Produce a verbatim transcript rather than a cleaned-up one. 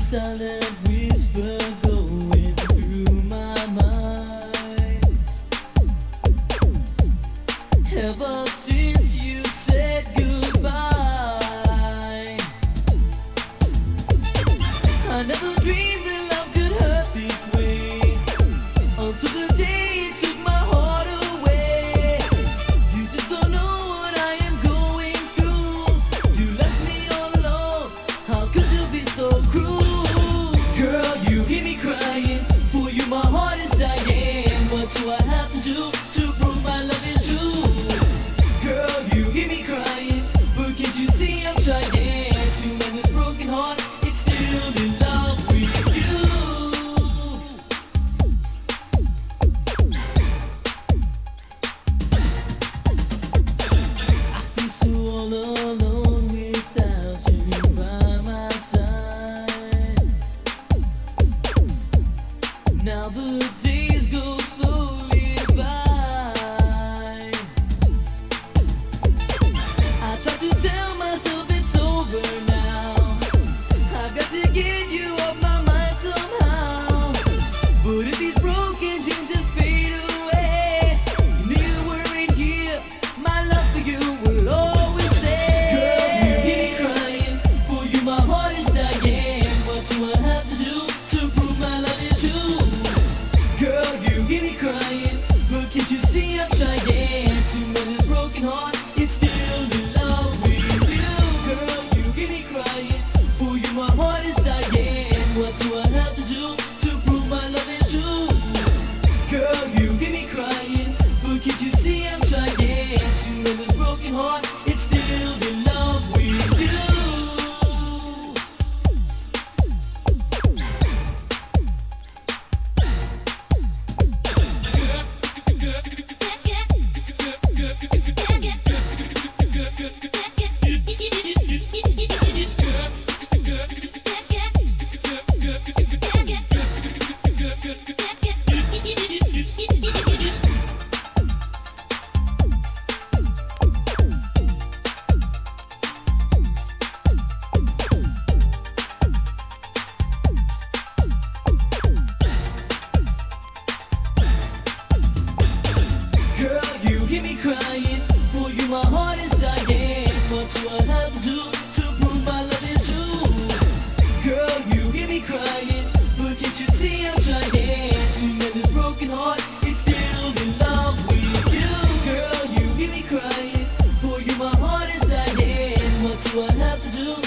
silent whisper going through my mind. Ever since you said goodbye, I never dreamed that love could hurt this way, until the day it took my heart away. You just don't know what I am going through. You left me all alone, how could you be so cruel? Girl, you hear me crying, for you my heart is dying. What do I have to do to prove my love is true? Girl, you hear me crying, but can't you see I'm trying to mend this broken heart? It's still in love with you. I feel so all alone without you by my side. Now the days go slowly by. I try to tell myself it's over now. I've got to get you off my mind somehow. But if these broken dreams just fade away, you knew you weren't here, my love for you will always stay. Girl, you hear me crying, for you my heart is dying. What do I have to do to prove my love is true? Girl, you hear me crying, but can't you see I'm trying to mend this broken heart? It's still in love with you. Girl, you hear me crying, for you my heart is dying. What do I have to do to prove my love is true? Girl, you hear me crying, but can't you see I'm trying to mend this broken heart? It's still in love with you. Hear me crying, for you my heart is dying. What do I have to do to prove my love is true? Girl, you hear me crying, but can't you see I'm trying to mend this broken heart? It's still in love with you. Girl, you hear me crying, for you my heart is dying. What do I have to do